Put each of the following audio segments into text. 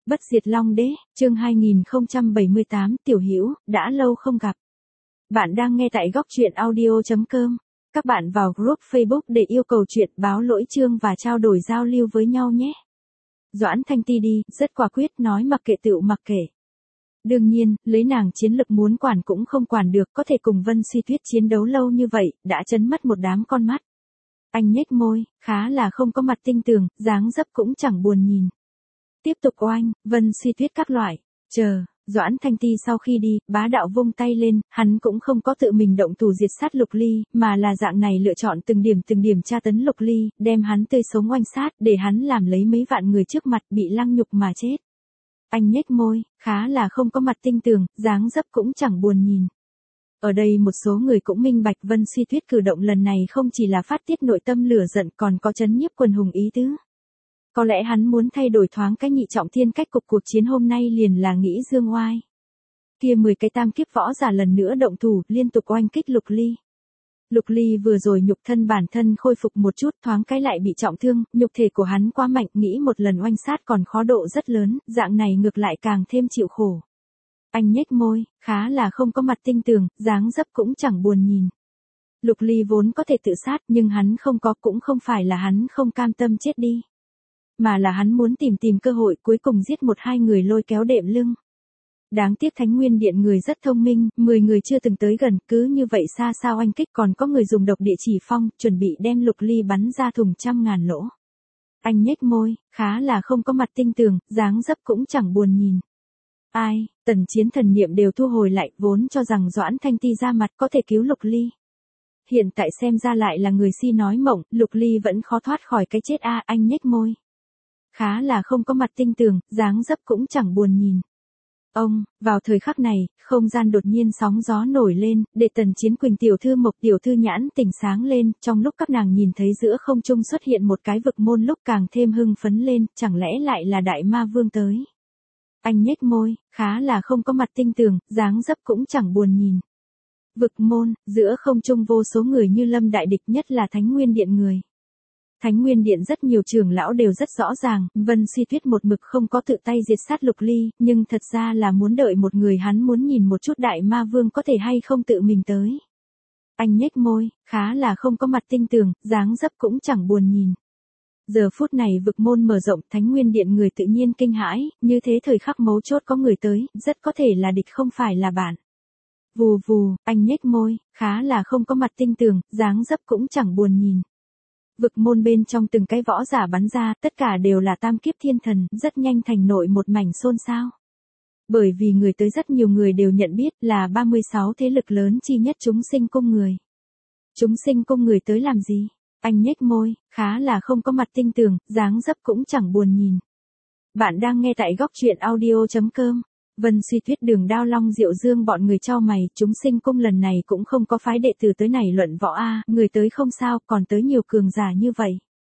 Bất diệt Long Đế, chương 2078, Tiểu Hữu, đã lâu không gặp. Bạn đang nghe tại góc truyện audio.com. Các bạn vào group Facebook để yêu cầu chuyện, báo lỗi chương và trao đổi giao lưu với nhau nhé. Doãn Thanh Ti đi, rất quả quyết nói mặc kệ tựu mặc kệ. Đương nhiên, lấy nàng chiến lực muốn quản cũng không quản được, có thể cùng Vân Suy Tuyết chiến đấu lâu như vậy, đã chấn mất một đám con mắt. Anh nhếch môi, khá là không có mặt tinh tường, dáng dấp cũng chẳng buồn nhìn. Tiếp tục oanh, Vân Suy Tuyết các loại. Chờ, Doãn Thanh Ti sau khi đi, bá đạo vung tay lên, hắn cũng không có tự mình động thủ diệt sát Lục Ly, mà là dạng này lựa chọn từng điểm tra tấn Lục Ly, đem hắn tươi sống oanh sát, để hắn làm lấy mấy vạn người trước mặt bị lăng nhục mà chết. Anh nhếch môi, khá là không có mặt tinh tường, dáng dấp cũng chẳng buồn nhìn. Ở đây một số người cũng minh bạch Vân Suy Tuyết cử động lần này không chỉ là phát tiết nội tâm lửa giận còn có chấn nhiếp quần hùng ý tứ. Có lẽ hắn muốn thay đổi thoáng cái nhị trọng thiên cách cục cuộc chiến hôm nay liền là nghĩ dương oai. Kia 10 cái tam kiếp võ giả lần nữa động thủ, liên tục oanh kích Lục Ly. Lục Ly vừa rồi nhục thân bản thân khôi phục một chút, thoáng cái lại bị trọng thương, nhục thể của hắn quá mạnh, nghĩ một lần oanh sát còn khó độ rất lớn, dạng này ngược lại càng thêm chịu khổ. Anh nhếch môi, khá là không có mặt tinh tường, dáng dấp cũng chẳng buồn nhìn. Lục Ly vốn có thể tự sát nhưng hắn không có, cũng không phải là hắn không cam tâm chết đi. Mà là hắn muốn tìm cơ hội cuối cùng giết một hai người lôi kéo đệm lưng. Đáng tiếc Thánh Nguyên Điện người rất thông minh, 10 người chưa từng tới gần, cứ như vậy xa xa oanh kích còn có người dùng độc địa chỉ phong, chuẩn bị đem Lục Ly bắn ra thùng trăm ngàn lỗ. Anh nhếch môi, khá là không có mặt tinh tường, dáng dấp cũng chẳng buồn nhìn. Ai, Tần Chiến thần niệm đều thu hồi lại, vốn cho rằng Doãn Thanh Ti ra mặt có thể cứu Lục Ly. Hiện tại xem ra lại là người si nói mộng, Lục Ly vẫn khó thoát khỏi cái chết a. Anh nhếch môi. Khá là không có mặt tinh tường, dáng dấp cũng chẳng buồn nhìn. Ông, vào thời khắc này, không gian đột nhiên sóng gió nổi lên, để Tần Chiến Quỳnh tiểu thư Mộc tiểu thư nhãn tỉnh sáng lên, trong lúc các nàng nhìn thấy giữa không trung xuất hiện một cái vực môn lúc càng thêm hưng phấn lên, chẳng lẽ lại là Đại Ma Vương tới. Anh nhếch môi, khá là không có mặt tinh tường, dáng dấp cũng chẳng buồn nhìn. Vực môn, giữa không trung vô số người như lâm đại địch, nhất là Thánh Nguyên Điện người. Thánh Nguyên Điện rất nhiều trưởng lão đều rất rõ ràng, Vân Suy Tuyết một mực không có tự tay diệt sát Lục Ly, nhưng thật ra là muốn đợi một người, hắn muốn nhìn một chút Đại Ma Vương có thể hay không tự mình tới. Anh nhếch môi, khá là không có mặt tinh tường, dáng dấp cũng chẳng buồn nhìn. Giờ phút này vực môn mở rộng, Thánh Nguyên Điện người tự nhiên kinh hãi, như thế thời khắc mấu chốt có người tới, rất có thể là địch không phải là bạn. Vù vù, anh nhếch môi, khá là không có mặt tinh tường, dáng dấp cũng chẳng buồn nhìn. Vực môn bên trong từng cái võ giả bắn ra, tất cả đều là tam kiếp thiên thần, rất nhanh thành nội một mảnh xôn xao. Bởi vì người tới rất nhiều người đều nhận biết là 36 thế lực lớn chi nhất chúng sinh cung người. Chúng sinh cung người tới làm gì? Anh nhếch môi, khá là không có mặt tinh tường, dáng dấp cũng chẳng buồn nhìn. Bạn đang nghe tại góc truyện audio.com. Vân Suy Tuyết Đường Đao Long Diệu Dương bọn người chau mày, chúng sinh cung lần này cũng không có phái đệ tử tới này luận võ a, người tới không sao, còn tới nhiều cường giả như vậy.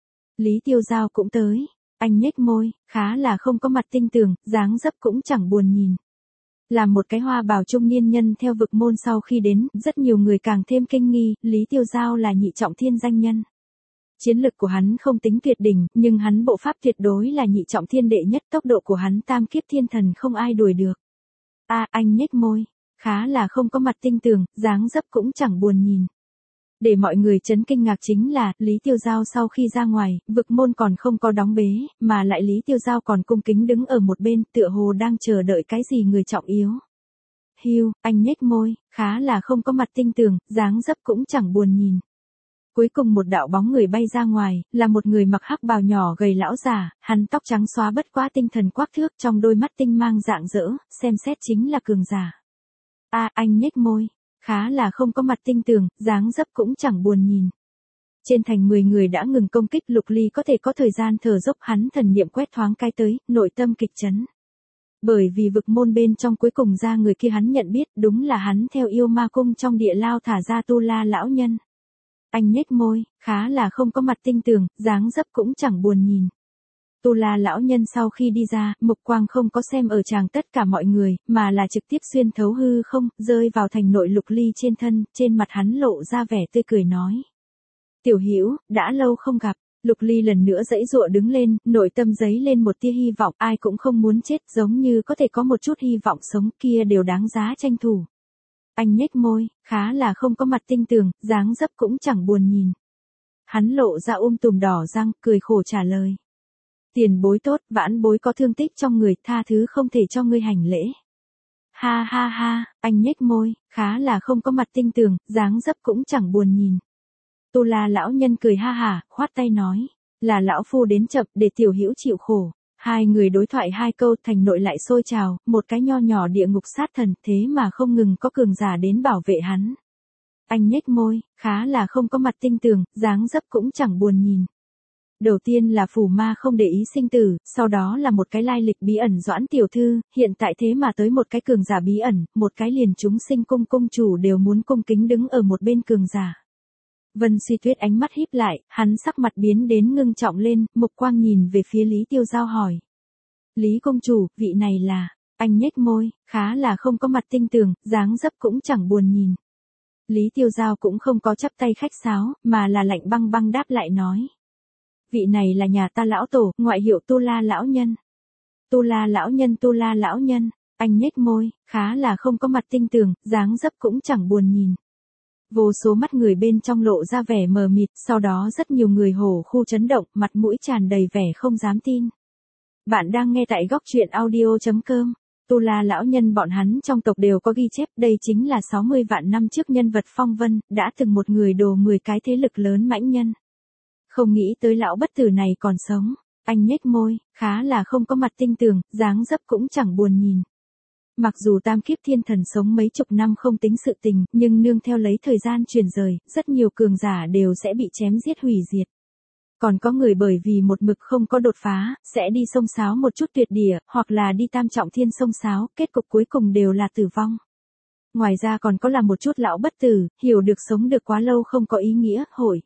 Lý Tiêu Giao cũng tới, anh nhếch môi, khá là không có mặt tinh tường, dáng dấp cũng chẳng buồn nhìn. Làm một cái hoa bào trung niên nhân theo vực môn sau khi đến, rất nhiều người càng thêm kinh nghi, Lý Tiêu Giao là nhị trọng thiên danh nhân. Chiến lực của hắn không tính tuyệt đỉnh, nhưng hắn bộ pháp tuyệt đối là nhị trọng thiên đệ nhất, tốc độ của hắn tam kiếp thiên thần không ai đuổi được. Anh nhếch môi, khá là không có mặt tinh tường, dáng dấp cũng chẳng buồn nhìn. Để mọi người chấn kinh ngạc chính là, Lý Tiêu Giao sau khi ra ngoài, vực môn còn không có đóng bế, mà lại Lý Tiêu Giao còn cung kính đứng ở một bên, tựa hồ đang chờ đợi cái gì người trọng yếu. Hiu, anh nhếch môi, khá là không có mặt tinh tường, dáng dấp cũng chẳng buồn nhìn. Cuối cùng một đạo bóng người bay ra ngoài, là một người mặc hắc bào nhỏ gầy lão già, hắn tóc trắng xóa bất quá tinh thần quắc thước, trong đôi mắt tinh mang rạng rỡ, xem xét chính là cường giả. Anh nhếch môi, khá là không có mặt tinh tường, dáng dấp cũng chẳng buồn nhìn. Trên thành 10 người đã ngừng công kích, Lục Ly có thể có thời gian thở dốc, hắn thần niệm quét thoáng cái tới, nội tâm kịch chấn. Bởi vì vực môn bên trong cuối cùng ra người kia hắn nhận biết, đúng là hắn theo yêu ma cung trong địa lao thả ra Tu La lão nhân. Anh nhếch môi, khá là không có mặt tinh tường, dáng dấp cũng chẳng buồn nhìn. Tu La lão nhân sau khi đi ra, mục quang không có xem ở tràng tất cả mọi người, mà là trực tiếp xuyên thấu hư không, rơi vào thành nội Lục Ly trên thân, trên mặt hắn lộ ra vẻ tươi cười nói. Tiểu Hữu, đã lâu không gặp, Lục Ly lần nữa giãy giụa đứng lên, nội tâm dấy lên một tia hy vọng, ai cũng không muốn chết, giống như có thể có một chút hy vọng sống kia đều đáng giá tranh thủ. Anh nhếch môi, khá là không có mặt tinh tường, dáng dấp cũng chẳng buồn nhìn. Hắn lộ ra tùm đỏ răng, cười khổ trả lời. Tiền bối tốt, vãn bối có thương tích trong người, tha thứ không thể cho ngươi hành lễ. Ha ha ha, anh nhếch môi, khá là không có mặt tinh tường, dáng dấp cũng chẳng buồn nhìn. Tu La lão nhân cười ha hả, khoát tay nói, là lão phu đến chậm để tiểu hữu chịu khổ. Hai người đối thoại hai câu, thành nội lại sôi trào, một cái nho nhỏ địa ngục sát thần, thế mà không ngừng có cường giả đến bảo vệ hắn. Anh nhếch môi, khá là không có mặt tinh tường, dáng dấp cũng chẳng buồn nhìn. Đầu tiên là phù ma không để ý sinh tử, sau đó là một cái lai lịch bí ẩn Doãn tiểu thư, hiện tại thế mà tới một cái cường giả bí ẩn, một cái liền chúng sinh cung cung chủ đều muốn cung kính đứng ở một bên cường giả. Vân Suy Tuyết ánh mắt híp lại, hắn sắc mặt biến đến ngưng trọng lên, mục quang nhìn về phía Lý Tiêu Giao hỏi. Lý công chủ, vị này là, anh nhếch môi, khá là không có mặt tinh tường, dáng dấp cũng chẳng buồn nhìn. Lý Tiêu Giao cũng không có chắp tay khách sáo, mà là lạnh băng băng đáp lại nói. Vị này là nhà ta lão tổ, ngoại hiệu Tu La lão nhân. Tu La lão nhân, Tu La lão nhân, anh nhếch môi, khá là không có mặt tinh tường, dáng dấp cũng chẳng buồn nhìn. Vô số mắt người bên trong lộ ra vẻ mờ mịt, sau đó rất nhiều người hổ khu chấn động, mặt mũi tràn đầy vẻ không dám tin. Bạn đang nghe tại góc truyện audio.com. Tu La lão nhân bọn hắn trong tộc đều có ghi chép, đây chính là 60 vạn năm trước nhân vật phong vân, đã từng một người đồ 10 cái thế lực lớn mãnh nhân. Không nghĩ tới lão bất tử này còn sống, anh nhếch môi, khá là không có mặt tinh tường, dáng dấp cũng chẳng buồn nhìn. Mặc dù tam kiếp thiên thần sống mấy chục năm không tính sự tình, nhưng nương theo lấy thời gian chuyển rời, rất nhiều cường giả đều sẽ bị chém giết hủy diệt. Còn có người bởi vì một mực không có đột phá, sẽ đi xông xáo một chút tuyệt địa, hoặc là đi tam trọng thiên xông xáo, kết cục cuối cùng đều là tử vong. Ngoài ra còn có là một chút lão bất tử, hiểu được sống được quá lâu không có ý nghĩa,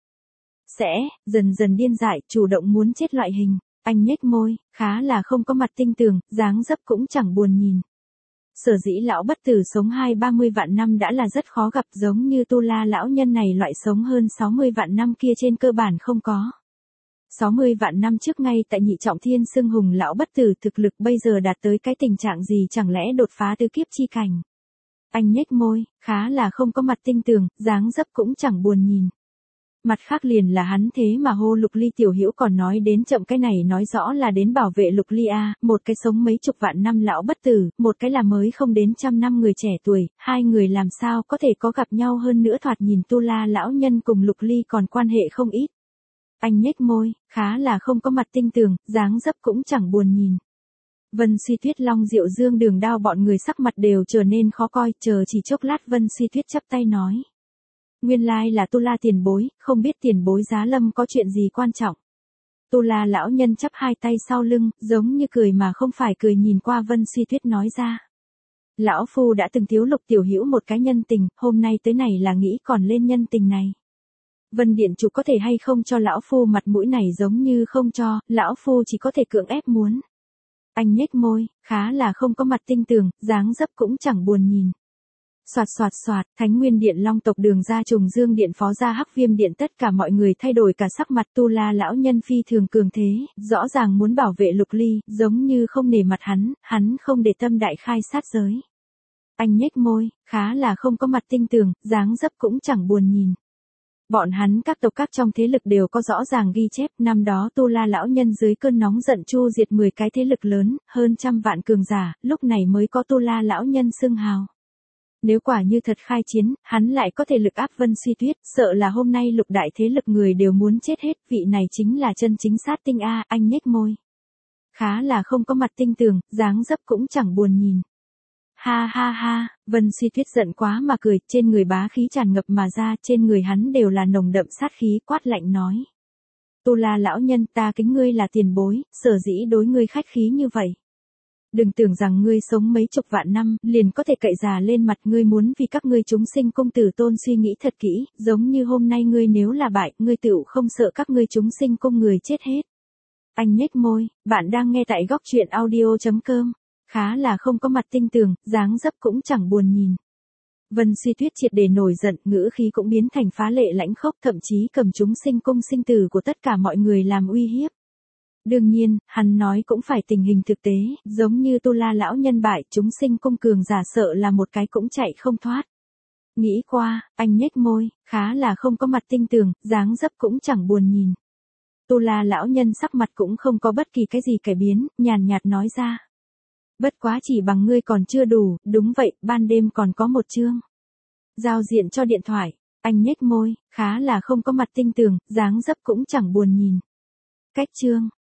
sẽ dần dần điên dại, chủ động muốn chết loại hình. Anh nhếch môi, khá là không có mặt tinh tường, dáng dấp cũng chẳng buồn nhìn. Sở dĩ lão bất tử sống 20-30 vạn năm đã là rất khó gặp, giống như Tu La lão nhân này loại sống hơn 60 vạn năm kia trên cơ bản không có. 60 vạn năm trước ngay tại nhị trọng thiên xưng hùng lão bất tử thực lực bây giờ đạt tới cái tình trạng gì, chẳng lẽ đột phá tứ kiếp chi cảnh. Anh nhếch môi, khá là không có mặt tinh tường, dáng dấp cũng chẳng buồn nhìn. Mặt khác liền là hắn thế mà hô Lục Ly tiểu hữu, còn nói đến chậm, cái này nói rõ là đến bảo vệ Lục Ly a, một cái sống mấy chục vạn năm lão bất tử, một cái là mới không đến trăm năm người trẻ tuổi, hai người làm sao có thể có gặp nhau, hơn nữa thoạt nhìn Tu La lão nhân cùng Lục Ly còn quan hệ không ít. Anh nhếch môi, khá là không có mặt tinh tường, dáng dấp cũng chẳng buồn nhìn. Vân Suy Tuyết, Long Diệu Dương, Đường Đao bọn người sắc mặt đều trở nên khó coi, chờ chỉ chốc lát Vân Suy Tuyết chắp tay nói. Nguyên lai là Tu La tiền bối, không biết tiền bối giá lâm có chuyện gì quan trọng. Tu La lão nhân chắp hai tay sau lưng, giống như cười mà không phải cười, nhìn qua Vân Suy Tuyết nói ra. Lão phu đã từng thiếu Lục tiểu hữu một cái nhân tình, hôm nay tới này là nghĩ còn lên nhân tình này. Vân điện chủ có thể hay không cho lão phu mặt mũi này, giống như không cho, lão phu chỉ có thể cưỡng ép muốn. Anh nhếch môi, khá là không có mặt tinh tường, dáng dấp cũng chẳng buồn nhìn. Soạt soạt soạt, Thánh Nguyên Điện, Long tộc, Đường gia, Trùng Dương Điện, Phó gia, Hắc Viêm Điện, tất cả mọi người thay đổi cả sắc mặt. Tu La lão nhân phi thường cường thế, rõ ràng muốn bảo vệ Lục Ly, giống như không nể mặt hắn không để tâm đại khai sát giới. Anh nhếch môi, khá là không có mặt tinh tường, dáng dấp cũng chẳng buồn nhìn. Bọn hắn các tộc các trong thế lực đều có rõ ràng ghi chép, năm đó Tu La lão nhân dưới cơn nóng giận chu diệt 10 cái thế lực lớn, hơn trăm vạn cường giả, lúc này mới có Tu La lão nhân xưng hào. Nếu quả như thật khai chiến, hắn lại có thể lực áp Vân Suy Tuyết, sợ là hôm nay lục đại thế lực người đều muốn chết hết, vị này chính là chân chính sát tinh a. Anh nhếch môi, khá là không có mặt tinh tường, dáng dấp cũng chẳng buồn nhìn. Ha ha ha, Vân Suy Tuyết giận quá mà cười, trên người bá khí tràn ngập mà ra, trên người hắn đều là nồng đậm sát khí, quát lạnh nói. Tu La lão nhân, ta kính ngươi là tiền bối, sở dĩ đối ngươi khách khí như vậy. Đừng tưởng rằng ngươi sống mấy chục vạn năm, liền có thể cậy già lên mặt, ngươi muốn vì các ngươi chúng sinh cung tử tôn suy nghĩ thật kỹ, giống như hôm nay ngươi nếu là bại, ngươi tựu không sợ các ngươi chúng sinh cung người chết hết. Anh nhếch môi, bạn đang nghe tại góc truyện audio.com. Khá là không có mặt tinh tường, dáng dấp cũng chẳng buồn nhìn. Vân Suy Tuyết triệt để nổi giận, ngữ khí cũng biến thành phá lệ lãnh khốc, thậm chí cầm chúng sinh cung sinh tử của tất cả mọi người làm uy hiếp. Đương nhiên, hắn nói cũng phải tình hình thực tế, giống như Tu La lão nhân bại, chúng sinh cung cường giả sợ là một cái cũng chạy không thoát. Nghĩ qua, anh nhếch môi, khá là không có mặt tinh tường, dáng dấp cũng chẳng buồn nhìn. Tu La lão nhân sắc mặt cũng không có bất kỳ cái gì cải biến, nhàn nhạt nói ra. Bất quá chỉ bằng ngươi còn chưa đủ, đúng vậy, ban đêm còn có một chương. Giao diện cho điện thoại, anh nhếch môi, khá là không có mặt tinh tường, dáng dấp cũng chẳng buồn nhìn. Cách chương,